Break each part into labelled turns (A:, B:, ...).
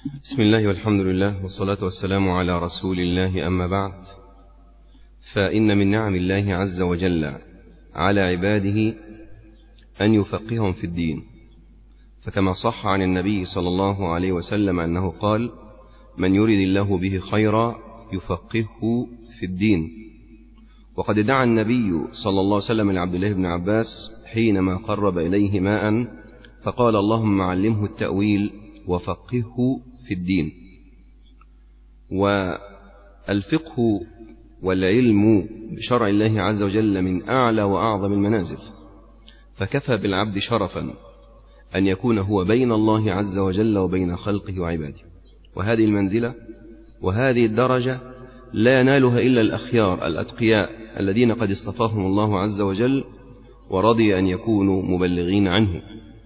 A: بسم الله والحمد لله والصلاة والسلام على رسول الله، أما بعد، فإن من نعم الله عز وجل على عباده أن يفقههم في الدين، فكما صح عن النبي صلى الله عليه وسلم أنه قال: من يرد الله به خيرا يفقهه في الدين. وقد دعا النبي صلى الله عليه وسلم لعبد الله بن عباس حينما قرب إليه ماء فقال: اللهم علمه التأويل وفقهه في الدين. والفقه والعلم بشرع الله عز وجل من أعلى وأعظم المنازل، فكفى بالعبد شرفا أن يكون هو بين الله عز وجل وبين خلقه وعباده. وهذه المنزلة وهذه الدرجة لا ينالها إلا الأخيار الأتقياء الذين قد اصطفاهم الله عز وجل ورضي أن يكونوا مبلغين عنه.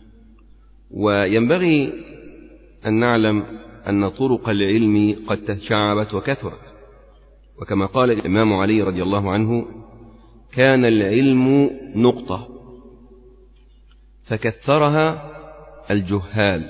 A: وينبغي أن نعلم أن طرق العلم قد تشعبت وكثرت، وكما قال الإمام علي رضي الله عنه: كان العلم نقطة فكثرها الجهال.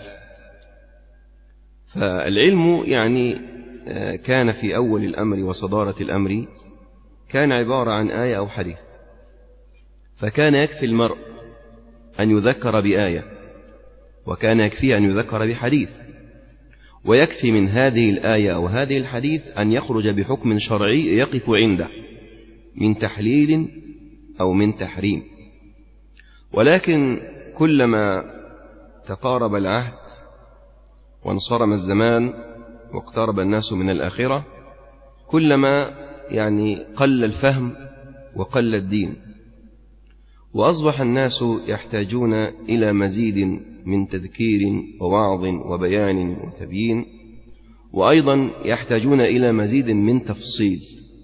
A: فالعلم يعني كان في أول الأمر وصدارة الأمر كان عبارة عن آية أو حديث، فكان يكفي المرء أن يذكر بآية، وكان يكفي أن يذكر بحديث، ويكفي من هذه الآية أو هذه الحديث أن يخرج بحكم شرعي يقف عنده من تحليل أو من تحريم. ولكن كلما تقارب العهد وانصرم الزمان واقترب الناس من الآخرة كلما قل الفهم وقل الدين، وأصبح الناس يحتاجون إلى مزيد من تذكير ووعظ وبيان وتبيين، وأيضا يحتاجون إلى مزيد من تفصيل،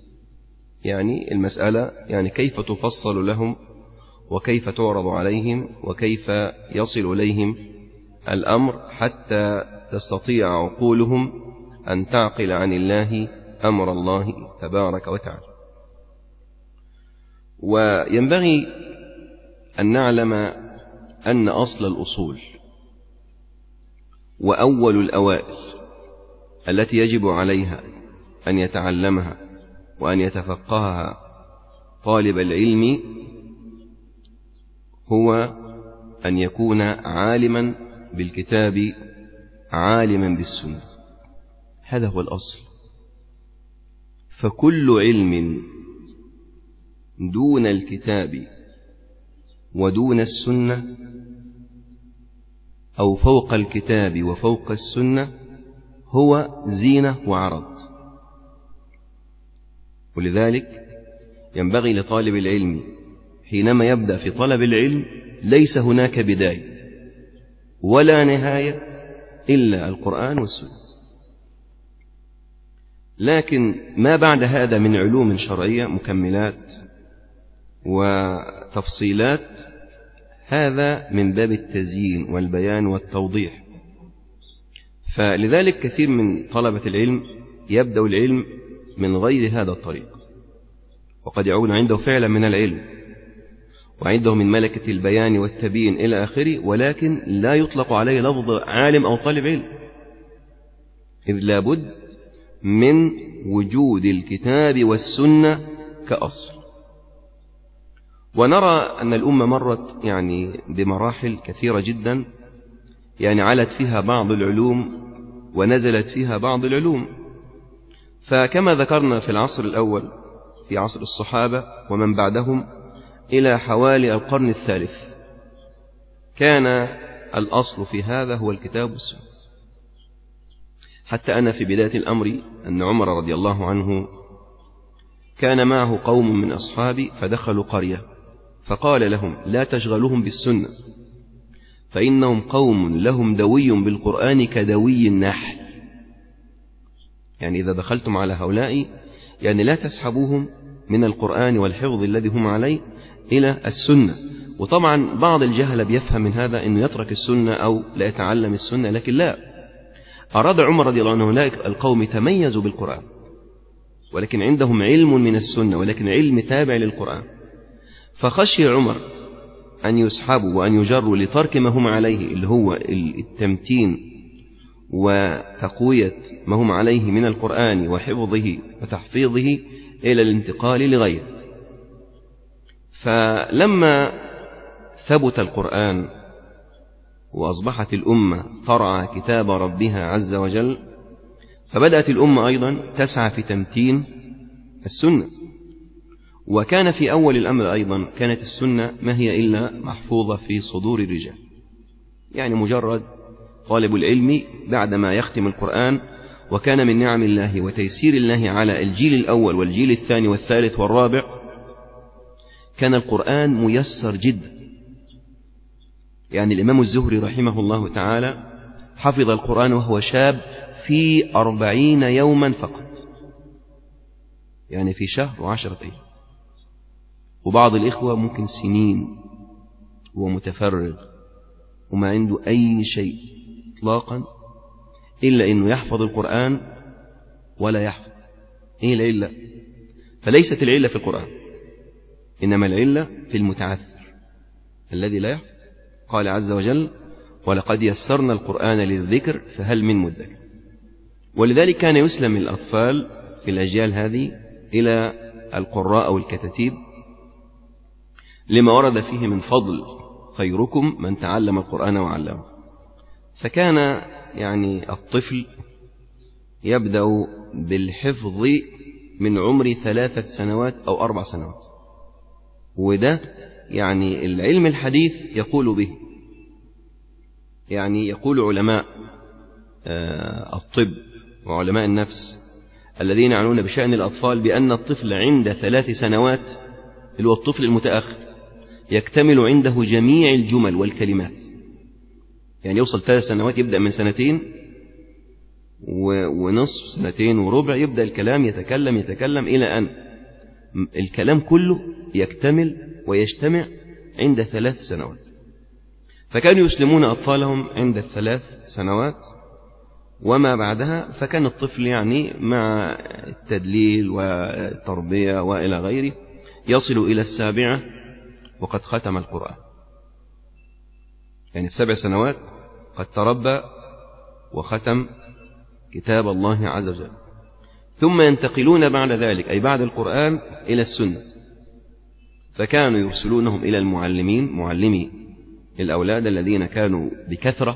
A: المسألة كيف تفصل لهم وكيف تعرض عليهم وكيف يصل إليهم الأمر حتى تستطيع عقولهم أن تعقل عن الله أمر الله تبارك وتعالى. وينبغي أن نعلم أن أصل الأصول وأول الأوائل التي يجب عليها أن يتعلمها وأن يتفقهها طالب العلم هو أن يكون عالما بالكتاب عالما بالسنة. هذا هو الأصل. فكل علم دون الكتاب ودون السنة أو فوق الكتاب وفوق السنة هو زينة وعرض. ولذلك ينبغي لطالب العلم حينما يبدأ في طلب العلم ليس هناك بداية ولا نهاية إلا القرآن والسنة، لكن ما بعد هذا من علوم شرعية مكملات وتفصيلات هذا من باب التزيين والبيان والتوضيح. فلذلك كثير من طلبة العلم يبدأ العلم من غير هذا الطريق، وقد يعون عنده فعلا من العلم وعنده من ملكة البيان والتبيين إلى آخره، ولكن لا يطلق عليه لفظ عالم أو طالب علم، إذ لابد من وجود الكتاب والسنة كأصل. ونرى أن الأمة مرت بمراحل كثيرة جدا، علت فيها بعض العلوم ونزلت فيها بعض العلوم. فكما ذكرنا في العصر الأول في عصر الصحابة ومن بعدهم إلى حوالي القرن الثالث كان الأصل في هذا هو الكتاب والسنة. حتى أن في بداية الأمر أن عمر رضي الله عنه كان معه قوم من أصحابه فدخلوا قرية فقال لهم: لا تشغلوهم بالسنة فإنهم قوم لهم دوي بالقرآن كدوي النحل. إذا دخلتم على هؤلاء لا تسحبوهم من القرآن والحفظ الذي هم عليه إلى السنة. وطبعا بعض الجهل بيفهم من هذا أنه يترك السنة أو لا يتعلم السنة، لكن لا، أراد عمر رضي الله عنه أولئك القوم تميزوا بالقرآن ولكن عندهم علم من السنة، ولكن علم تابع للقرآن، فخشي عمر أن يسحبوا وأن يجروا لترك ما هم عليه اللي هو التمتين وتقوية ما هم عليه من القرآن وحفظه وتحفيظه إلى الانتقال لغيره. فلما ثبت القرآن وأصبحت الأمة ترعى كتاب ربها عز وجل، فبدأت الأمة أيضا تسعى في تمتين السنة. وكان في أول الأمر أيضا كانت السنة ما هي إلا محفوظة في صدور الرجال، يعني مجرد طالب العلم بعدما يختم القرآن، وكان من نعم الله وتيسير الله على الجيل الأول والجيل الثاني والثالث والرابع كان القرآن ميسر جدا. يعني الإمام الزهري رحمه الله تعالى حفظ القرآن وهو شاب في 40 يوما فقط، يعني في شهر و10 أيام. وبعض الإخوة ممكن سنين ومتفرغ وما عنده أي شيء إطلاقا إلا أنه يحفظ القرآن ولا يحفظ. إيه العلة؟ فليست العلة في القرآن، إنما العلة في المتعثر الذي لا يحفظ. قال عز وجل: ولقد يسرنا القرآن للذكر فهل من مدكر. ولذلك كان يسلم الأطفال في الأجيال هذه إلى القراء أو الكتاتيب، لما ورد فيه من فضل خيركم من تعلم القرآن وعلمه. فكان يعني الطفل يبدأ بالحفظ من عمر 3 سنوات أو 4 سنوات، وده يعني العلم الحديث يقول به. يعني يقول علماء الطب وعلماء النفس الذين يعنون بشأن الأطفال بأن الطفل عند 3 سنوات اللي هو الطفل المتأخر يكتمل عنده جميع الجمل والكلمات. يعني يوصل 3 سنوات، يبدأ من 2 ونصف 2 وربع يبدأ الكلام يتكلم إلى أن الكلام كله يكتمل ويجتمع عند 3 سنوات. فكانوا يسلمون أطفالهم عند 3 سنوات وما بعدها، فكان الطفل يعني مع التدليل والتربية وإلى غيره يصل إلى 7 وقد ختم القرآن. يعني في 7 سنوات قد تربى وختم كتاب الله عز وجل. ثم ينتقلون بعد ذلك أي بعد القرآن إلى السنة، فكانوا يرسلونهم إلى المعلمين، معلمي الأولاد الذين كانوا بكثرة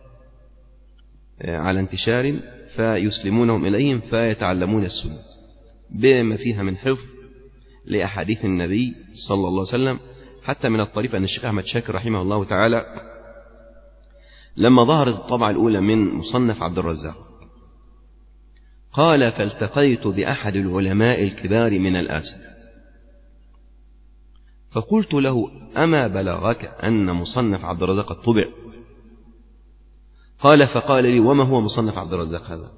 A: على انتشار، فيسلمونهم إليهم فيتعلمون السنة بما فيها من حفظ لأحاديث النبي صلى الله عليه وسلم. حتى من الطريف أن الشيخ أحمد شاكر رحمه الله تعالى لما ظهرت الطبعة الأولى من مصنف عبد الرزاق قال: فالتقيت بأحد العلماء الكبار من الآسف، فقلت له: أما بلغك أن مصنف عبد الرزاق قد طبع؟ فقال لي: وما هو مصنف عبد الرزاق هذا؟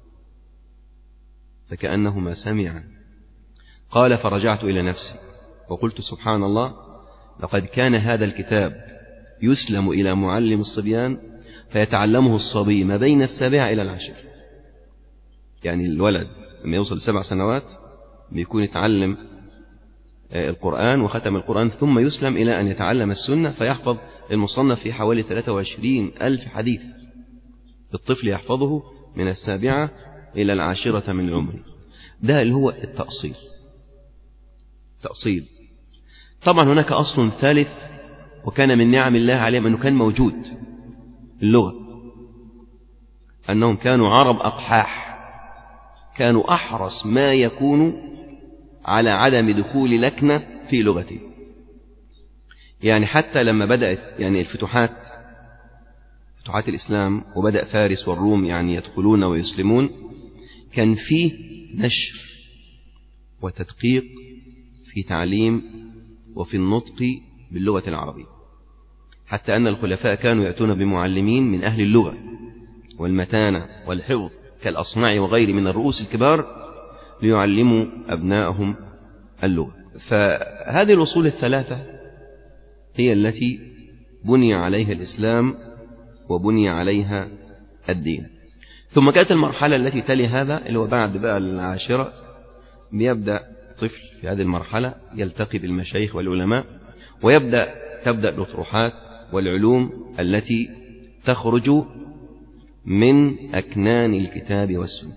A: فكأنه ما سمع. قال: فرجعت إلى نفسي وقلت: سبحان الله، لقد كان هذا الكتاب يسلم إلى معلم الصبيان فيتعلمه الصبي ما بين 7 إلى 10. يعني الولد لما يوصل 7 سنوات بيكون يتعلم القرآن وختم القرآن، ثم يسلم إلى أن يتعلم السنة فيحفظ المصنف في حوالي 23,000 حديث. الطفل يحفظه من 7 إلى 10 من عمره. ده اللي هو التأصيل. تأصيل. طبعا هناك أصل ثالث وكان من نعم الله عليهم أنه كان موجود، اللغة. أنهم كانوا عرب أقحاح، كانوا أحرص ما يكون على عدم دخول لكنة في لغته. يعني حتى لما بدأت يعني فتوحات الإسلام وبدأ فارس والروم يعني يدخلون ويسلمون، كان فيه نشر وتدقيق في تعليم وفي النطق باللغة العربية، حتى أن الخلفاء كانوا يأتون بمعلمين من أهل اللغة والمتانة والحفظ كالأصمعي وغير من الرؤوس الكبار ليعلموا أبنائهم اللغة. فهذه الأصول الثلاثة هي التي بني عليها الإسلام وبني عليها الدين. ثم كانت المرحلة التي تلي هذا اللي هو بعد بقى 10 بيبدأ طفل في هذه المرحلة يلتقي بالمشايخ والعلماء، تبدأ الأطروحات والعلوم التي تخرج من أكنان الكتاب والسنة.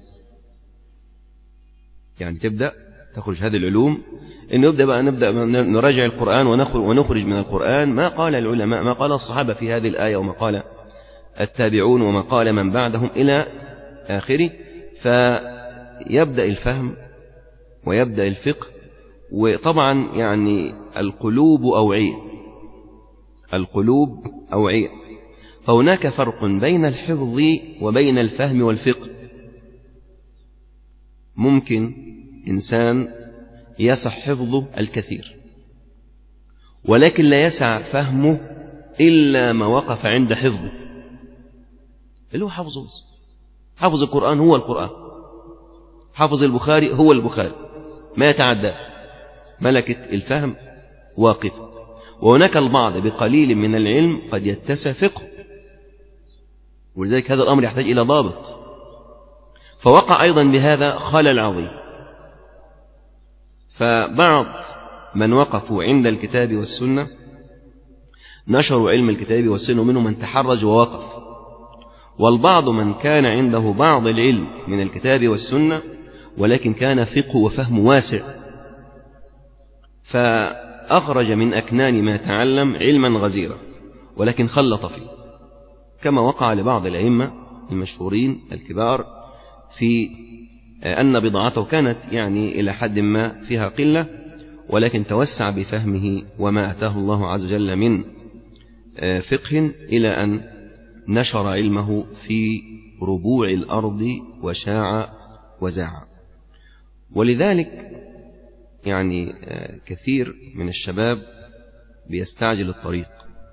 A: يعني تبدأ تخرج هذه العلوم، إنه نبدأ نراجع القرآن ونخرج من القرآن ما قال العلماء، ما قال الصحابة في هذه الآية، وما قال التابعون، وما قال من بعدهم إلى آخره. فيبدأ الفهم ويبدأ الفقه. وطبعا يعني القلوب أوعية، فهناك فرق بين الحفظ وبين الفهم والفقه. ممكن إنسان يسع حفظه الكثير، ولكن لا يسع فهمه إلا ما وقف عند حفظه، اللي هو حفظه بس. حفظ القرآن هو القرآن، حفظ البخاري هو البخاري، ما يتعدى. ملكة الفهم واقفة. وهناك البعض بقليل من العلم قد يتسع فقه، ولذلك هذا الأمر يحتاج إلى ضابط. فوقع أيضا بهذا خلل عظيم. فبعض من وقفوا عند الكتاب والسنة نشروا علم الكتاب والسنة، ومنهم من تحرج ووقف. والبعض من كان عنده بعض العلم من الكتاب والسنة، ولكن كان فقه وفهم واسع، فأخرج من أكنان ما تعلم علما غزيرا، ولكن خلط فيه، كما وقع لبعض الأئمة المشهورين الكبار في أن بضاعته كانت يعني إلى حد ما فيها قلة، ولكن توسع بفهمه وما أتاه الله عز وجل من فقه، إلى أن نشر علمه في ربوع الأرض وشاع وزاع. ولذلك يعني كثير من الشباب بيستعجل الطريق.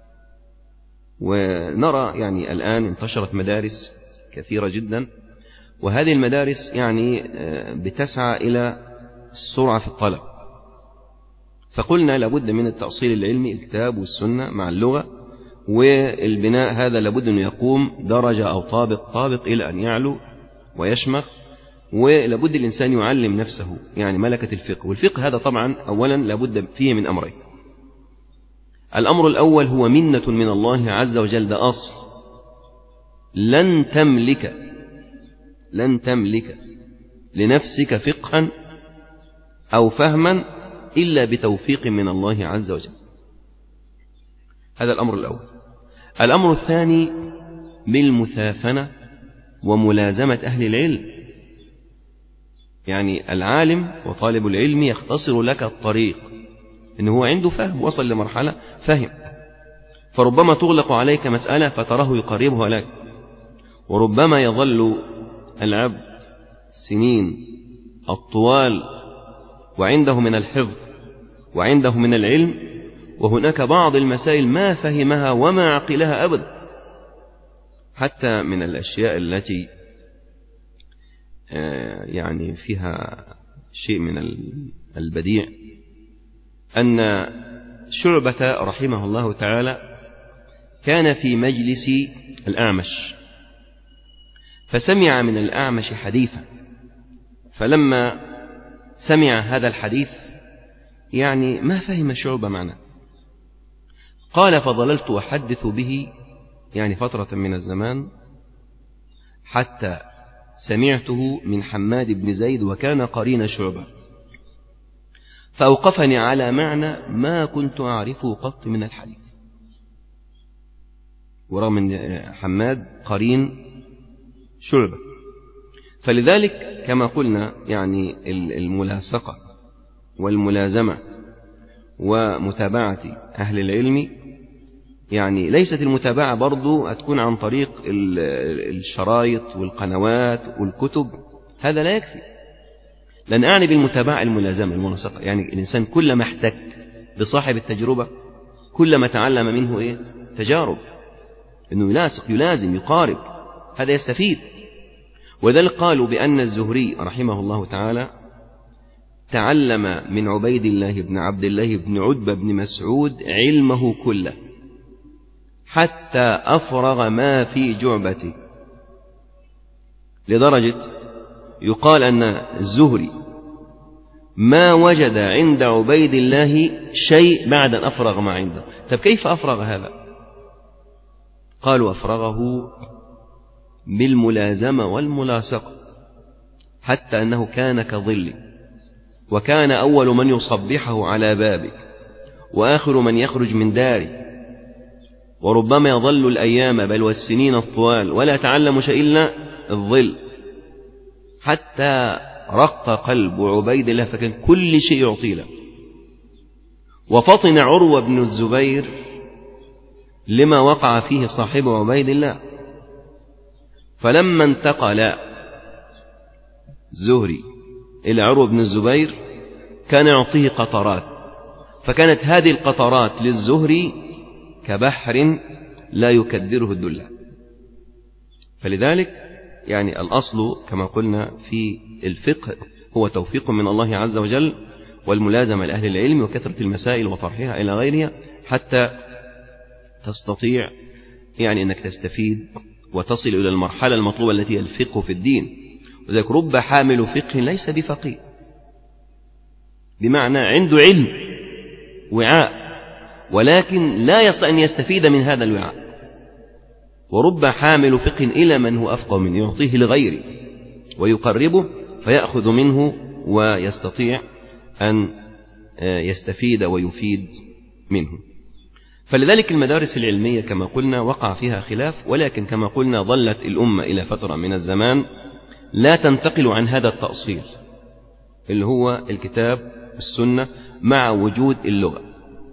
A: ونرى يعني الآن انتشرت مدارس كثيرة جدا، وهذه المدارس يعني بتسعى إلى السرعة في الطلب. فقلنا لابد من التأصيل العلمي، الكتاب والسنة مع اللغة، والبناء هذا لابد أن يقوم درجة أو طابق إلى أن يعلو ويشمخ. ولابد الإنسان يعلم نفسه يعني ملكة الفقه. والفقه هذا طبعا أولا لابد فيه من أمرين. الأمر الأول هو منة من الله عز وجل، ده أصل. لن تملك لنفسك فقها أو فهما إلا بتوفيق من الله عز وجل. هذا الأمر الأول. الأمر الثاني بالمثافنة وملازمة أهل العلم. يعني العالم وطالب العلم يختصر لك الطريق، إنه هو عنده فهم، وصل لمرحلة فهم، فربما تغلق عليك مسألة فتراه يقربها لك، وربما يظل العبد سنين الطوال وعنده من الحفظ وعنده من العلم، وهناك بعض المسائل ما فهمها وما عقلها أبدا. حتى من الأشياء التي يعني فيها شيء من البديع أن شعبة رحمه الله تعالى كان في مجلس الأعمش، فسمع من الأعمش حديثا، فلما سمع هذا الحديث يعني ما فهم شعبة معناه. قال فظللت أحدث به يعني فترة من الزمان حتى سمعته من حماد بن زيد، وكان قرين شعبة، فأوقفني على معنى ما كنت أعرفه قط من الحديث، ورغم أن حماد قرين شعبة. فلذلك كما قلنا يعني الملاصقة والملازمة ومتابعة أهل العلم، يعني ليست المتابعة برضو هتكون عن طريق الشرايط والقنوات والكتب، هذا لا يكفي. لأن أعني بالمتابعة الملازمة الملاصقة، يعني الإنسان كلما احتك بصاحب التجربة كلما تعلم منه تجارب، أنه يلاصق يلازم يقارب، هذا يستفيد. وذلك قالوا بأن الزهري رحمه الله تعالى تعلم من عبيد الله بن عبد الله بن عتبة بن مسعود علمه كله حتى أفرغ ما في جعبته، لدرجة يقال أن الزهري ما وجد عند عبيد الله شيء بعد أن أفرغ ما عنده. طب كيف أفرغ هذا؟ قالوا أفرغه بالملازمة والملاصقة، حتى أنه كان كظل، وكان أول من يصبحه على بابه وآخر من يخرج من داره، وربما يظل الأيام بل والسنين الطوال ولا تعلم شيء إلا الظل، حتى رق قلب عبيد الله فكان كل شيء يعطي له. وفطن عروة بن الزبير لما وقع فيه صاحب عبيد الله، فلما انتقل الزهري إلى عروة بن الزبير كان يعطيه قطرات، فكانت هذه القطرات للزهري كبحر لا يكدره الدلة. فلذلك يعني الأصل كما قلنا في الفقه هو توفيق من الله عز وجل، والملازمة لأهل العلم، وكثرة المسائل وطرحها إلى غيرها، حتى تستطيع يعني أنك تستفيد وتصل إلى المرحلة المطلوبة التي هي الفقه في الدين. وذلك رب حامل فقه ليس بفقيه، بمعنى عنده علم وعاء ولكن لا يستطيع أن يستفيد من هذا الوعاء، ورب حامل فقه إلى من هو أفقه منه يعطيه لغيره ويقربه فيأخذ منه ويستطيع أن يستفيد ويفيد منه. فلذلك المدارس العلمية كما قلنا وقع فيها خلاف، ولكن كما قلنا ظلت الأمة إلى فترة من الزمان لا تنتقل عن هذا التأصيل اللي هو الكتاب السنة مع وجود اللغة،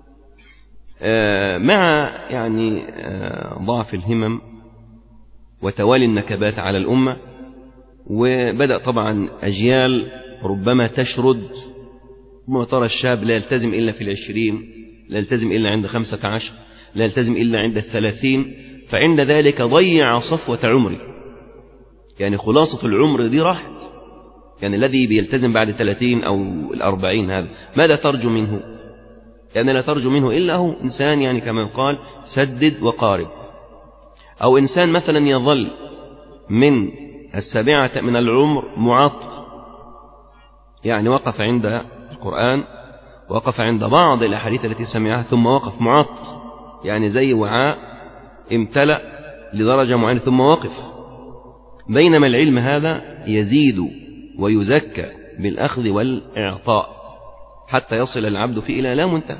A: مع يعني ضعف الهمم وتوالي النكبات على الأمة. وبدأ طبعا أجيال ربما تشرد، ما ترى الشاب لا يلتزم إلا في 20، لا يلتزم إلا عند 15، لا يلتزم إلا عند 30، فعند ذلك ضيع صفوة عمره، يعني خلاصة العمر دي راحت. يعني الذي بيلتزم بعد 30 أو 40 هذا ماذا ترجو منه؟ يعني لا ترجو منه إلا هو إنسان يعني كما يقال سدد وقارب، أو إنسان مثلا يظل من 7 من العمر معطل، يعني وقف عند القرآن، وقف عند بعض الأحاديث التي سمعها ثم وقف معطل، يعني زي وعاء امتلأ لدرجة معينة ثم وقف. بينما العلم هذا يزيد ويزكى بالأخذ والإعطاء حتى يصل العبد فيه إلى لا منتهى.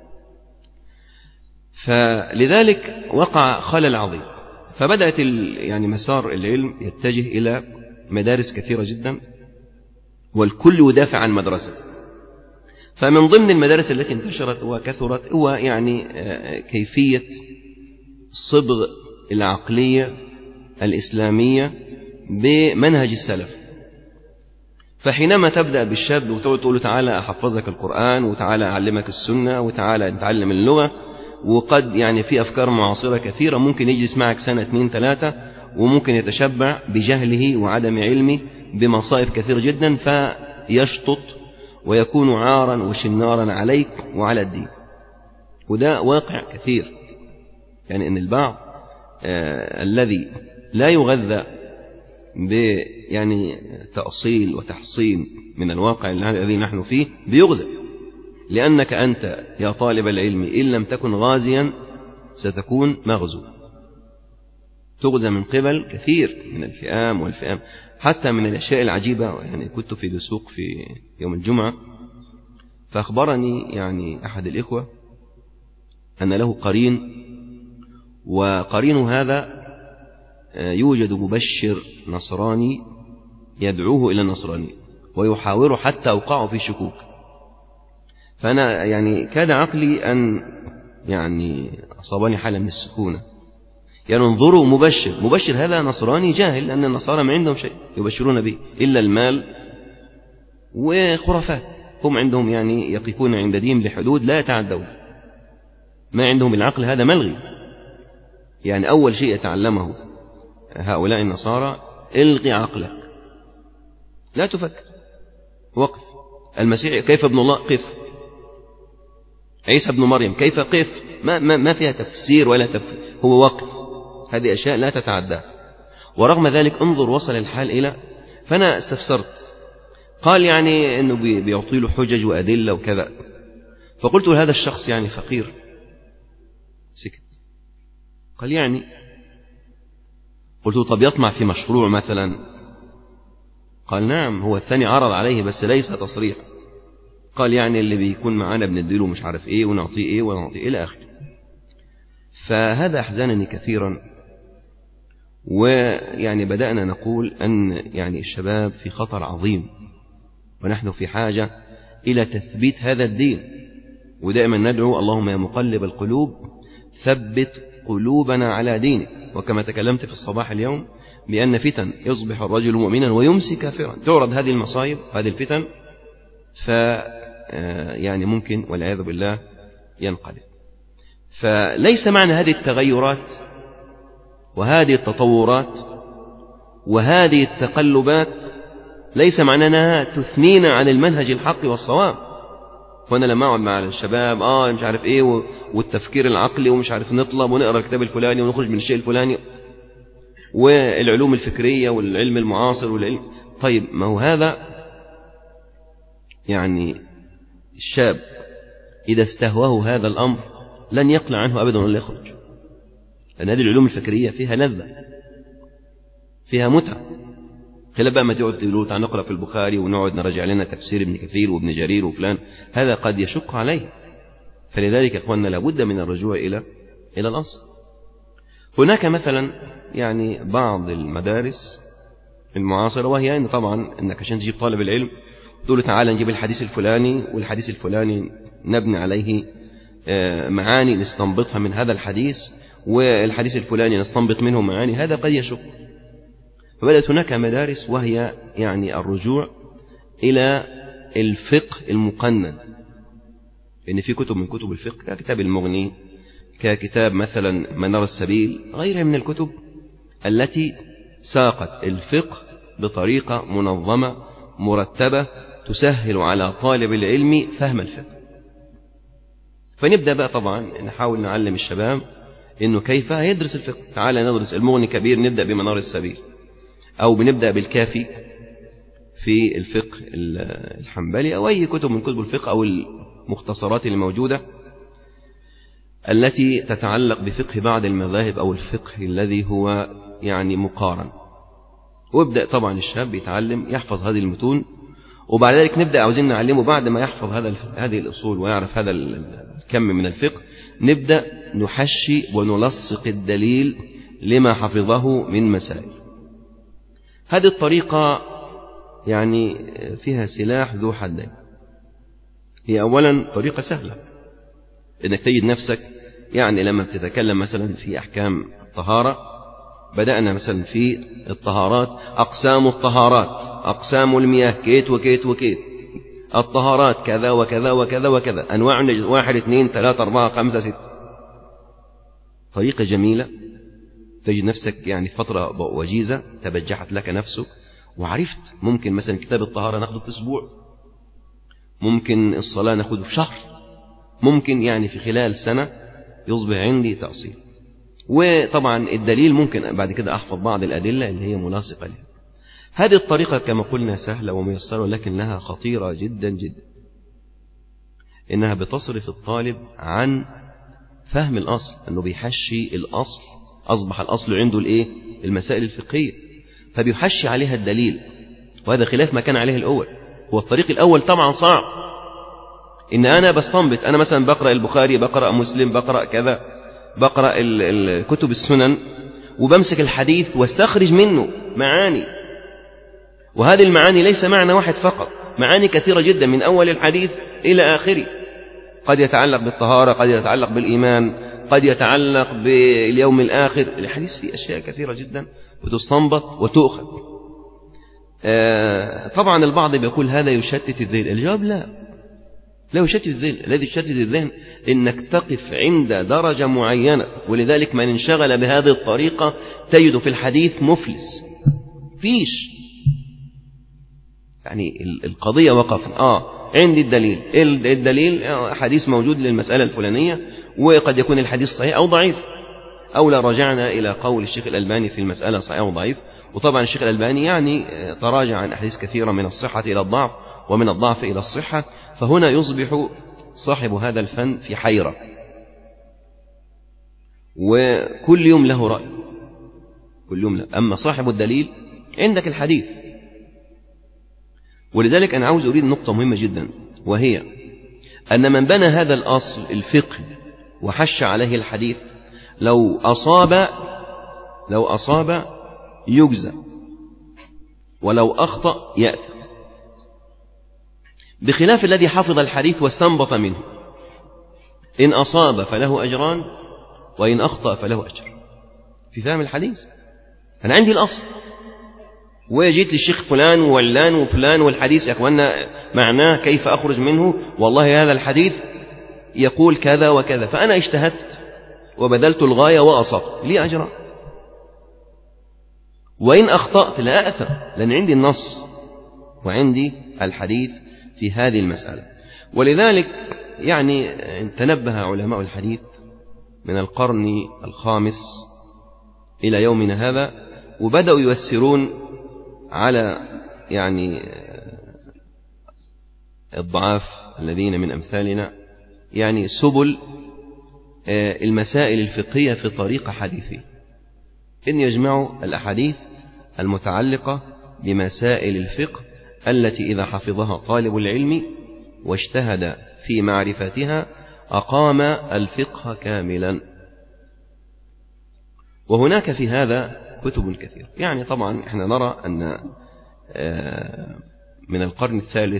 A: فلذلك وقع خلل عظيم، فبدأت يعني مسار العلم يتجه إلى مدارس كثيرة جدا، والكل يدافع عن مدرسته. فمن ضمن المدارس التي انتشرت وكثرت هو يعني كيفية صبغ العقلية الإسلامية بمنهج السلف. فحينما تبدأ بالشاب وتقول له تعالى أحفظك القرآن، وتعالى أعلمك السنة، وتعالى نتعلم اللغة، وقد يعني في أفكار معاصرة كثيرة ممكن يجلس معك 2 3 وممكن يتشبع بجهله وعدم علمه بمصائب كثير جدا فيشطط ويكون عارا وشنارا عليك وعلى الدين. وده واقع كثير، يعني أن البعض الذي لا يغذى يعني تأصيل وتحصين من الواقع الذي نحن فيه بيغزى، لأنك أنت يا طالب العلم إن لم تكن غازيا ستكون مغزو، تغزى من قبل كثير من الفئام والفئام. حتى من الأشياء العجيبة، يعني كنت في دسوق في يوم الجمعة، فأخبرني يعني أحد الإخوة أن له قرين، وقرين هذا يوجد مبشر نصراني يدعوه إلى النصرانية ويحاوره حتى أوقعه في شكوك. فأنا يعني كاد عقلي أن يعني أصابني حالة من السكونة، يعني انظروا مبشر هذا نصراني جاهل، لأن النصارى ما عندهم شيء يبشرون به إلا المال وخرافات، هم عندهم يعني يقفون عند دين لحدود لا يتعدون، ما عندهم العقل هذا ملغي. يعني أول شيء يتعلمه هؤلاء النصارى الغي عقلك، لا تفكر، وقف. المسيح كيف ابن الله؟ قف. عيسى ابن مريم كيف؟ قف. ما فيها تفسير ولا هو وقف. هذه أشياء لا تتعدى. ورغم ذلك انظر وصل الحال إلى، فأنا استفسرت، قال يعني أنه بيعطي له حجج وأدلة وكذا. فقلت هذا الشخص يعني فقير، سكت. قال يعني، قلت له طب يطمع في مشروع مثلا؟ قال نعم، هو الثاني عرض عليه بس ليس تصريح، قال يعني اللي بيكون معانا بنديله مش عارف ايه ونعطيه ايه ونعطيه الى اخره. فهذا احزنني كثيرا. ويعني بدأنا نقول أن يعني الشباب في خطر عظيم، ونحن في حاجة إلى تثبيت هذا الدين. ودائما ندعو اللهم يا مقلب القلوب ثبت قلوبنا على دينك. وكما تكلمت في الصباح اليوم بأن فتن يصبح الرجل مؤمنا ويمسي كافرا، تعرض هذه المصائب هذه الفتن يعني ممكن والعياذ بالله ينقلب. فليس معنى هذه التغيرات وهذه التطورات وهذه التقلبات ليس معنى أنها تثنينا عن المنهج الحق والصواب. وأنا لما أقعد مع الشباب مش عارف إيه والتفكير العقلي ومش عارف نطلب ونقرأ الكتاب الفلاني ونخرج من الشيء الفلاني والعلوم الفكرية والعلم المعاصر والعلم، طيب ما هو هذا يعني الشاب إذا استهواه هذا الأمر لن يقلع عنه أبدا ولا يخرج، لأن هذه العلوم الفكرية فيها لذة فيها متعة، خلاف بقى ما تقعد تقول تعال نقرأ في البخاري ونقعد نراجع لنا تفسير ابن كثير وابن جرير وفلان، هذا قد يشق عليه. فلذلك يا أخواننا لابد من الرجوع إلى الأصل. هناك مثلا يعني بعض المدارس المعاصرة، وهي أن طبعا أنك عشان تجيب طالب العلم تقول له تعالى نجيب الحديث الفلاني والحديث الفلاني نبني عليه معاني نستنبطها من هذا الحديث، والحديث الفلاني نستنبط منه معاني، هذا قد يشق. فبدأت هناك مدارس وهي يعني الرجوع إلى الفقه المقنن، لأن في كتب من كتب الفقه ككتاب المغني، ككتاب مثلا منار السبيل، غيرها من الكتب التي ساقت الفقه بطريقة منظمة مرتبة تسهل على طالب العلم فهم الفقه. فنبدأ بقى طبعا نحاول نعلم الشباب إنه كيف يدرس الفقه. تعالى ندرس المغني كبير، نبدأ بمنار السبيل، أو بنبدأ بالكافي في الفقه الحنبلي، أو أي كتب من كتب الفقه أو المختصرات الموجودة التي تتعلق بفقه بعض المذاهب أو الفقه الذي هو يعني مقارن. وابدأ طبعا الشاب يتعلم يحفظ هذه المتون، وبعد ذلك نبدأ عاوزين نعلمه بعد ما يحفظ هذه الأصول ويعرف هذا الكم من الفقه، نبدأ نحشي ونلصق الدليل لما حفظه من مسائل. هذه الطريقة يعني فيها سلاح ذو حدين. هي أولا طريقة سهلة، إنك تجد نفسك يعني لما بتتكلم مثلا في أحكام الطهارة، بدأنا مثلا في الطهارات، أقسام الطهارات، أقسام المياه كيت وكيت وكيت، الطهارات كذا وكذا وكذا وكذا، أنواع 1 2 3 4 5 6. طريقة جميلة، تجد نفسك يعني فترة وجيزة تبجحت لك نفسك وعرفت. ممكن مثلا كتاب الطهارة ناخده في أسبوع، ممكن الصلاة ناخده في شهر، ممكن يعني في خلال سنة يصبح عندي تأصيل. وطبعا الدليل ممكن بعد كده أحفظ بعض الأدلة اللي هي ملاصقة لها. هذه الطريقة كما قلنا سهلة وميسرة، لكنها خطيرة جدا جدا، إنها بتصرف الطالب عن فهم الأصل، أنه بيحشي الأصل، أصبح الأصل عنده الإيه؟ المسائل الفقهية، فبيحشي عليها الدليل، وهذا خلاف ما كان عليه الأول. هو الطريق الأول طبعا صعب، إن أنا بستنبط، أنا مثلا بقرأ البخاري، بقرأ مسلم، بقرأ كذا، بقرأ كتب السنن، وبمسك الحديث واستخرج منه معاني، وهذه المعاني ليس معنى واحد فقط، معاني كثيرة جدا من أول الحديث إلى آخره، قد يتعلق بالطهارة، قد يتعلق بالإيمان، قد يتعلق باليوم الآخر. الحديث فيه أشياء كثيرة جدا وتستنبط وتؤخذ. طبعا البعض بيقول هذا يشتت الذهن. الجواب لا يشتت الذهن. الذي يشتت الذهن إنك تقف عند درجة معينة، ولذلك من انشغل بهذه الطريقة تجد في الحديث مفلس. فيش يعني القضية وقف عندي الدليل حديث موجود للمسألة الفلانية، وقد يكون الحديث صحيح أو ضعيف، أو لا رجعنا إلى قول الشيخ الألباني في المسألة صحيح أو ضعيف. وطبعا الشيخ الألباني يعني تراجع عن أحاديث كثيرة من الصحة إلى الضعف ومن الضعف إلى الصحة، فهنا يصبح صاحب هذا الفن في حيرة، وكل يوم له رأي. كلهم لا. أما صاحب الدليل عندك الحديث. ولذلك أنا عاوز أريد نقطة مهمة جدا، وهي أن من بنى هذا الأصل الفقه وحش عليه الحديث لو أصاب يجزى، ولو أخطأ يأثم، بخلاف الذي حفظ الحديث واستنبط منه، إن أصاب فله أجران وإن أخطأ فله أجر في فهم الحديث. أنا عندي الأصل، وجيت للشيخ فلان وعلان وفلان والحديث يا أخوانا معناه كيف أخرج منه، والله هذا الحديث يقول كذا وكذا، فأنا اجتهدت وبذلت الغاية وأصبت لي أجران، وإن أخطأت لا أأثم، لأن عندي النص وعندي الحديث في هذه المسألة. ولذلك يعني تنبه علماء الحديث من القرن الخامس إلى يومنا هذا، وبدأوا ييسرون على يعني الضعاف الذين من أمثالنا يعني سبل المسائل الفقهية في طريقة حديثية، إن يجمعوا الأحاديث المتعلقة بمسائل الفقه التي إذا حفظها طالب العلم واجتهد في معرفتها أقام الفقه كاملا. وهناك في هذا كتب كثيرة، يعني طبعا احنا نرى أن من القرن الثالث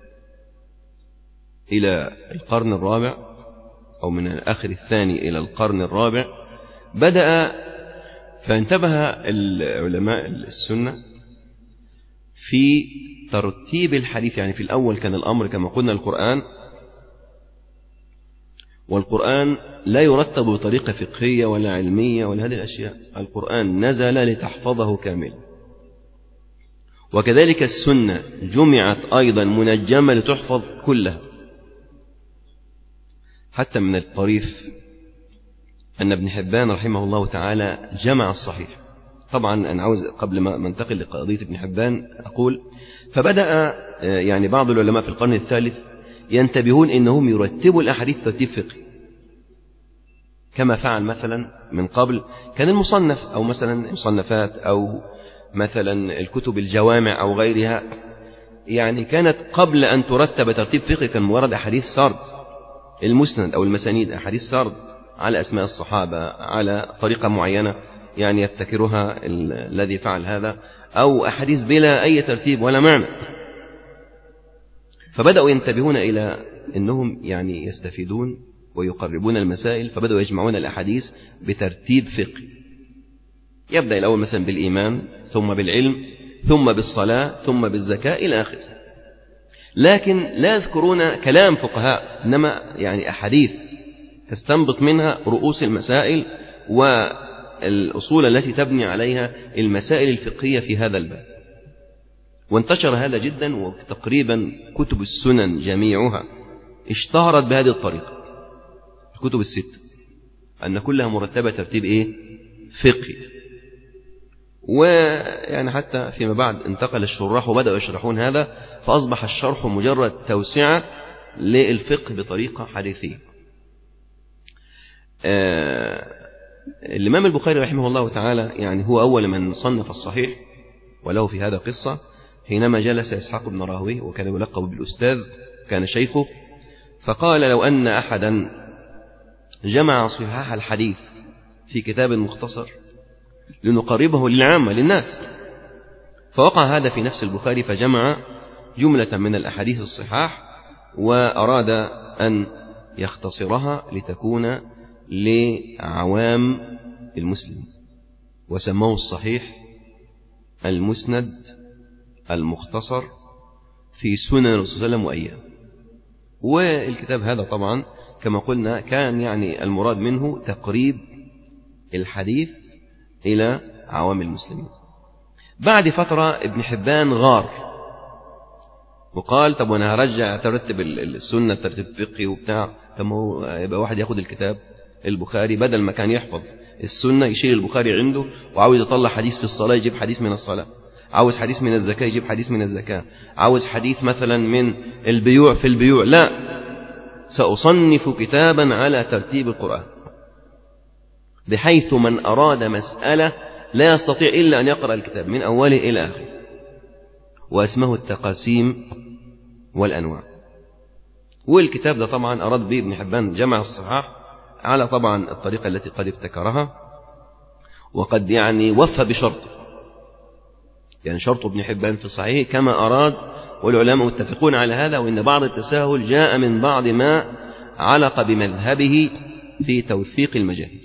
A: إلى القرن الرابع، أو من الآخر الثاني إلى القرن الرابع، بدأ فانتبه العلماء السنة في ترتيب الحديث. يعني في الأول كان الأمر كما قلنا القرآن، والقرآن لا يرتب بطريقة فقهية ولا علمية ولا هذه الأشياء، القرآن نزل لتحفظه كاملا. وكذلك السنة جمعت أيضا منجمة لتحفظ كلها. حتى من الطريف أن ابن حبان رحمه الله تعالى جمع الصحيح. طبعا أنا عاوز قبل ما انتقل لقضية ابن حبان أقول، فبدأ يعني بعض العلماء في القرن الثالث ينتبهون إنهم يرتبوا الأحاديث ترتيب فقهي، كما فعل مثلا من قبل كان المصنف، أو مثلا المصنفات، أو مثلا الكتب الجوامع أو غيرها، يعني كانت قبل أن ترتب ترتيب فقهي كان مجرد أحاديث سرد، المسند أو المسانيد أحاديث سرد على أسماء الصحابة على طريقة معينة يعني يبتكرها الذي فعل هذا، أو أحاديث بلا أي ترتيب ولا معنى. فبدأوا ينتبهون إلى أنهم يعني يستفيدون ويقربون المسائل، فبدأوا يجمعون الأحاديث بترتيب فقهي، يبدأ الأول مثلا بالإيمان، ثم بالعلم، ثم بالصلاة، ثم بالزكاة إلى آخره. لكن لا يذكرون كلام فقهاء، إنما يعني أحاديث تستنبط منها رؤوس المسائل والأصول التي تبني عليها المسائل الفقهية في هذا الباب. وانتشر هذا جدا، وتقريبا كتب السنن جميعها اشتهرت بهذه الطريقة، الكتب الستة، أن كلها مرتبة ترتيب فقهي. ويعني حتى فيما بعد انتقل الشراح وبدأوا يشرحون هذا، فأصبح الشرح مجرد توسعة للفقه بطريقة حديثية. الإمام البخاري رحمه الله تعالى يعني هو أول من صنف الصحيح، وله في هذا قصة. حينما جلس إسحاق بن راهويه وكان يلقب بالأستاذ، كان شيخه، فقال: لو أن أحدا جمع صحاح الحديث في كتاب مختصر لنقربه للعامة للناس. فوقع هذا في نفس البخاري، فجمع جملة من الأحاديث الصحاح وأراد أن يختصرها لتكون لعوام المسلمين، وسموه الصحيح المسند المختصر في سنن الرسول صلى الله عليه وسلم وأيام. والكتاب هذا طبعا كما قلنا كان يعني المراد منه تقريب الحديث إلى عوام المسلمين. بعد فترة ابن حبان غار وقال: طب وانا هرجع ترتب السنة ترتيب فقهي وبتاع، طب ما هو يبقى واحد ياخد الكتاب البخاري بدل ما كان يحفظ السنة يشيل البخاري عنده، وعاوز يطلع حديث في الصلاة يجيب حديث من الصلاة، عاوز حديث من الزكاة يجيب حديث من الزكاة، عاوز حديث مثلا من البيوع في البيوع. لا، سأصنف كتابا على ترتيب القرآن، بحيث من أراد مسألة لا يستطيع إلا أن يقرأ الكتاب من أوله إلى آخره، واسمه التقاسيم والأنواع. والكتاب ده طبعا أراد به ابن حبان جمع الصحاح على طبعا الطريقة التي قد ابتكرها، وقد يعني وفى بشرطه، يعني شرط ابن حبان في الصحيح كما أراد، والعلماء متفقون على هذا، وإن بعض التساهل جاء من بعض ما علق بمذهبه في توثيق المجاهيل.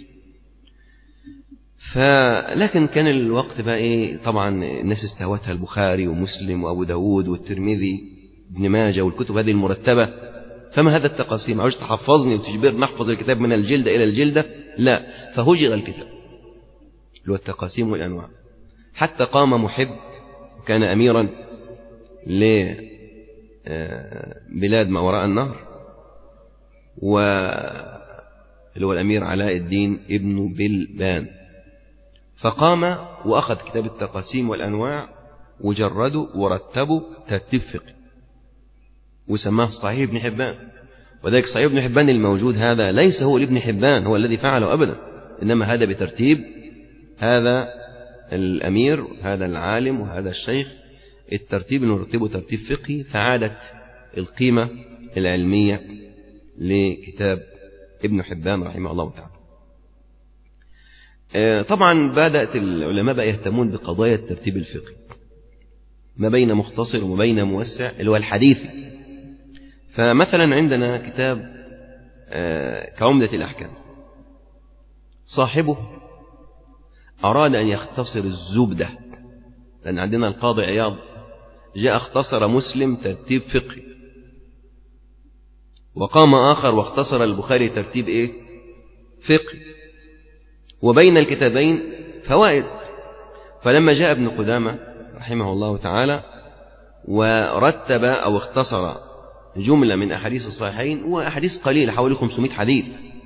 A: لكن كان الوقت بقى إيه، طبعا الناس استهوتها البخاري ومسلم وأبو داود والترمذي ابن ماجه والكتب هذه المرتبة، فما هذا التقاسيم؟ عاوز تحفظني وتجبر نحفظ الكتاب من الجلدة إلى الجلدة؟ لا، فهجر الكتاب اللي هو التقاسيم والأنواع، حتى قام محب كان أميرا لبلاد ما وراء النهر، واللي هو الأمير علاء الدين ابن بلبان، فقام وأخذ كتاب التقاسيم والأنواع وجرده ورتبه ترتيب فقهي وسماه صحيح ابن حبان. وذلك صحيح ابن حبان الموجود هذا ليس هو لابن حبان هو الذي فعله أبدا، إنما هذا بترتيب هذا الأمير، هذا العالم، وهذا الشيخ، الترتيب نرتبه ترتيب فقهي، فعادت القيمة العلمية لكتاب ابن حبان رحمه الله تعالى. طبعا بدأت العلماء بقى يهتمون بقضايا الترتيب الفقهي ما بين مختصر وما بين موسع اللي هو الحديثي. فمثلا عندنا كتاب كعمدة الأحكام، صاحبه أراد أن يختصر الزبدة، لأن عندنا القاضي عياض جاء اختصر مسلم ترتيب فقهي، وقام آخر واختصر البخاري ترتيب إيه؟ فقهي، وبين الكتابين فوائد. فلما جاء ابن قدامة رحمه الله تعالى ورتب أو اختصر جملة من أحاديث الصحيحين، وأحاديث قليلة حوالي 500 حديث،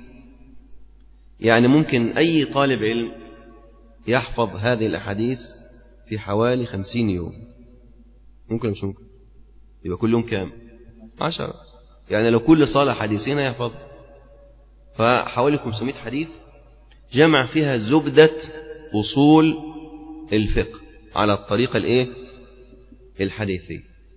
A: يعني ممكن أي طالب علم يحفظ هذه الأحاديث في حوالي 50 يوم، ممكن مش ممكن؟ يبقى كل يوم كام؟ 10، يعني لو كل صالة حديثين يحفظ، فحوالي 500 حديث جمع فيها زبدة أصول الفقه على الطريقة الإيه؟ الحديثية.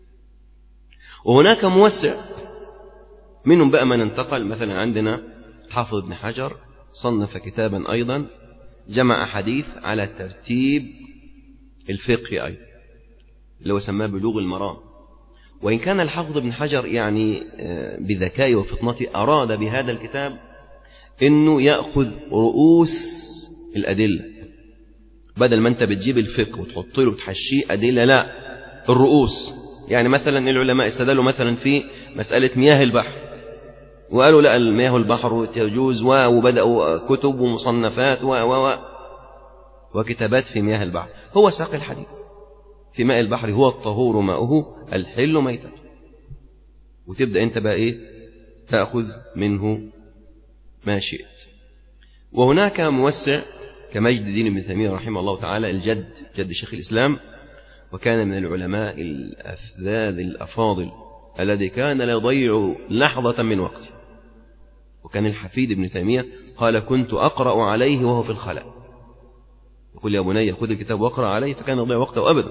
A: وهناك موسع منهم بقى من انتقل، مثلا عندنا حافظ ابن حجر صنف كتابا أيضا جمع أحاديث على ترتيب الفقه أيضا، اللي هو سماه بلوغ المرام. وإن كان الحافظ ابن حجر يعني بذكائه وفطنته أراد بهذا الكتاب إنه يأخذ رؤوس الأدلة، بدل ما أنت بتجيب الفقه وتحط له بتحشيه أدلة، لا، الرؤوس. يعني مثلا العلماء استدلوا مثلا في مسألة مياه البحر، وقالوا لا، المياه البحر تجوز، وبدأوا كتب ومصنفات وكتابات في مياه البحر. هو ساق الحديث في ماء البحر هو الطهور ماؤه الحل ميتته، وتبدأ أنت بقى إيه؟ تأخذ منه ما شئت. وهناك موسع كمجد الدين ابن تيمية رحمه الله تعالى، الجد جد شيخ الإسلام، وكان من العلماء الأفذاذ الأفاضل الذي كان لا يضيع لحظة من وقته. وكان الحفيد ابن تيمية قال كنت أقرأ عليه وهو في الخلاء، يقول يا بني خذ الكتاب واقرأ عليه، فكان يضيع وقته أبدا.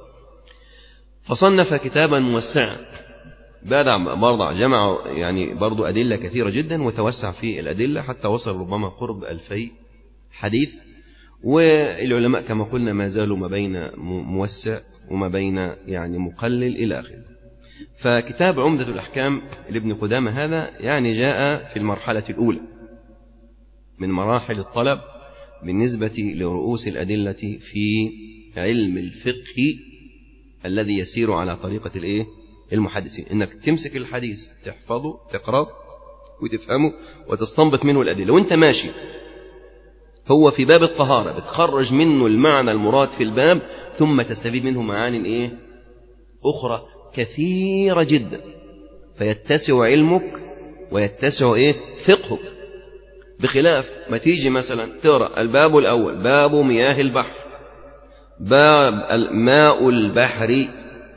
A: فصنف كتابا موسعا، بعد برضع جمع يعني برضو أدلة كثيرة جدا، وتوسع في الأدلة حتى وصل ربما قرب 2000 حديث. والعلماء كما قلنا ما زالوا ما بين موسع وما بين يعني مقلل إلى آخره. فكتاب عمدة الأحكام لابن قدامة هذا يعني جاء في المرحلة الأولى من مراحل الطلب بالنسبة لرؤوس الأدلة في علم الفقه الذي يسير على طريقة الإيه؟ المحدثين، إنك تمسك الحديث تحفظه تقرأه وتفهمه وتستنبط منه الأدلة وإنت ماشي. هو في باب الطهارة بتخرج منه المعنى المراد في الباب، ثم تستفيد منه معاني إيه؟ أخرى كثيرة جدا، فيتسع علمك ويتسع إيه؟ فقهك. بخلاف ما تيجي مثلا تقرأ الباب الأول باب مياه البحر، باب ماء البحر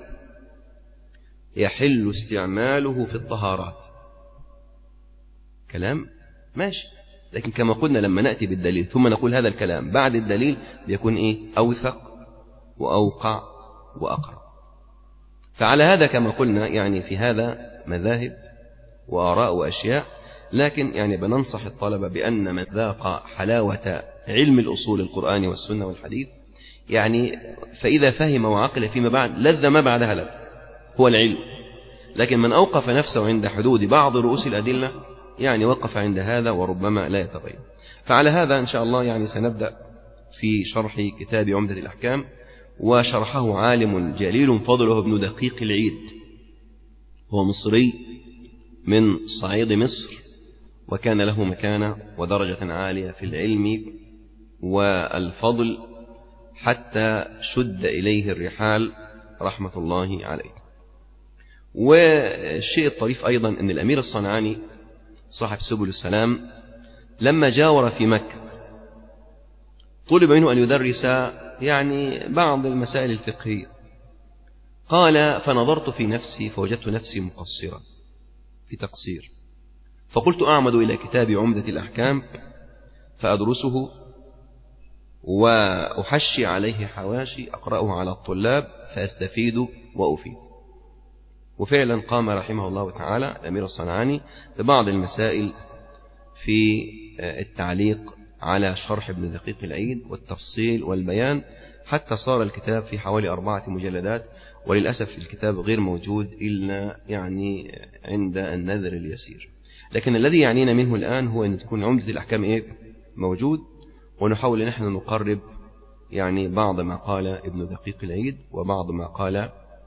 A: يحل استعماله في الطهارات، كلام ماشي، لكن كما قلنا لما نأتي بالدليل ثم نقول هذا الكلام بعد الدليل بيكون إيه؟ أوثق وأوقع وأقرب. فعلى هذا كما قلنا يعني في هذا مذاهب وآراء وأشياء، لكن يعني بننصح الطلبة بأن من ذاق حلاوة علم الأصول القرآن والسنة والحديث يعني فإذا فهم وعقل فيما بعد لذ ما بعدها لذ هو العلم. لكن من أوقف نفسه عند حدود بعض رؤوس الأدلة يعني وقف عند هذا وربما لا يتغير. فعلى هذا إن شاء الله يعني سنبدأ في شرح كتاب عمدة الأحكام، وشرحه عالم جليل فضله ابن دقيق العيد، هو مصري من صعيد مصر، وكان له مكانة ودرجة عالية في العلم والفضل حتى شد إليه الرحال رحمة الله عليه. والشيء الطريف أيضا أن الأمير الصنعاني صاحب سبل السلام لما جاور في مكة طلب منه أن يدرس يعني بعض المسائل الفقهية، قال فنظرت في نفسي فوجدت نفسي مقصرا في تقصير، فقلت أعمد إلى كتاب عمدة الأحكام فأدرسه وأحشي عليه حواشي أقرأه على الطلاب فأستفيد وأفيد. وفعلا قام رحمه الله تعالى الأمير الصنعاني ببعض المسائل في التعليق على شرح ابن دقيق العيد والتفصيل والبيان، حتى صار الكتاب في حوالي 4 مجلدات. وللأسف الكتاب غير موجود إلا يعني عند النذر اليسير. لكن الذي يعنينا منه الآن هو أن تكون عمدة الأحكام موجود، ونحاول نحن نقرب يعني بعض ما قال ابن دقيق العيد وبعض ما قال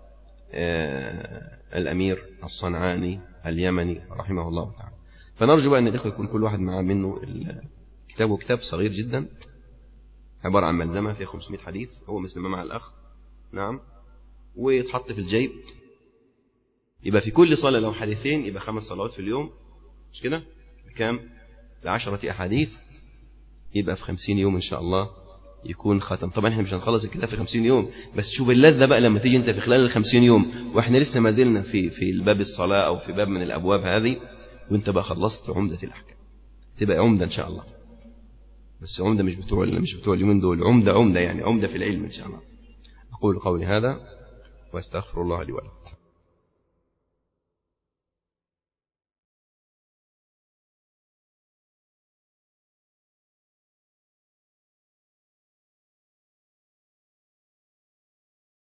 A: الأمير الصنعاني اليمني رحمه الله تعالى. فنرجو بقى أن الإخوة يكون كل واحد معه منه الكتاب، وكتاب صغير جدا عبارة عن ملزمة فيها 500 حديث، هو مثل ما مع الأخ نعم، ويتحط في الجيب، يبقى في كل صلاة لو حديثين يبقى 5 صلوات في اليوم، مش كده؟ بكام؟ ب10 أحاديث، يبقى في 50 يوم إن شاء الله يكون ختم. طبعا احنا مش هنخلص الكتاب في 50 يوم، بس شوف اللذة بقى لما تيجي انت في خلال 50 يوم واحنا لسه ما زلنا في الباب الصلاة او في باب من الابواب هذه، وانت بقى خلصت عمدة الأحكام، تبقى عمدة ان شاء الله. بس عمدة مش بتوع اليومين دول، عمدة يعني عمدة في العلم ان شاء الله. اقول قولي هذا واستغفر الله لي ولكم.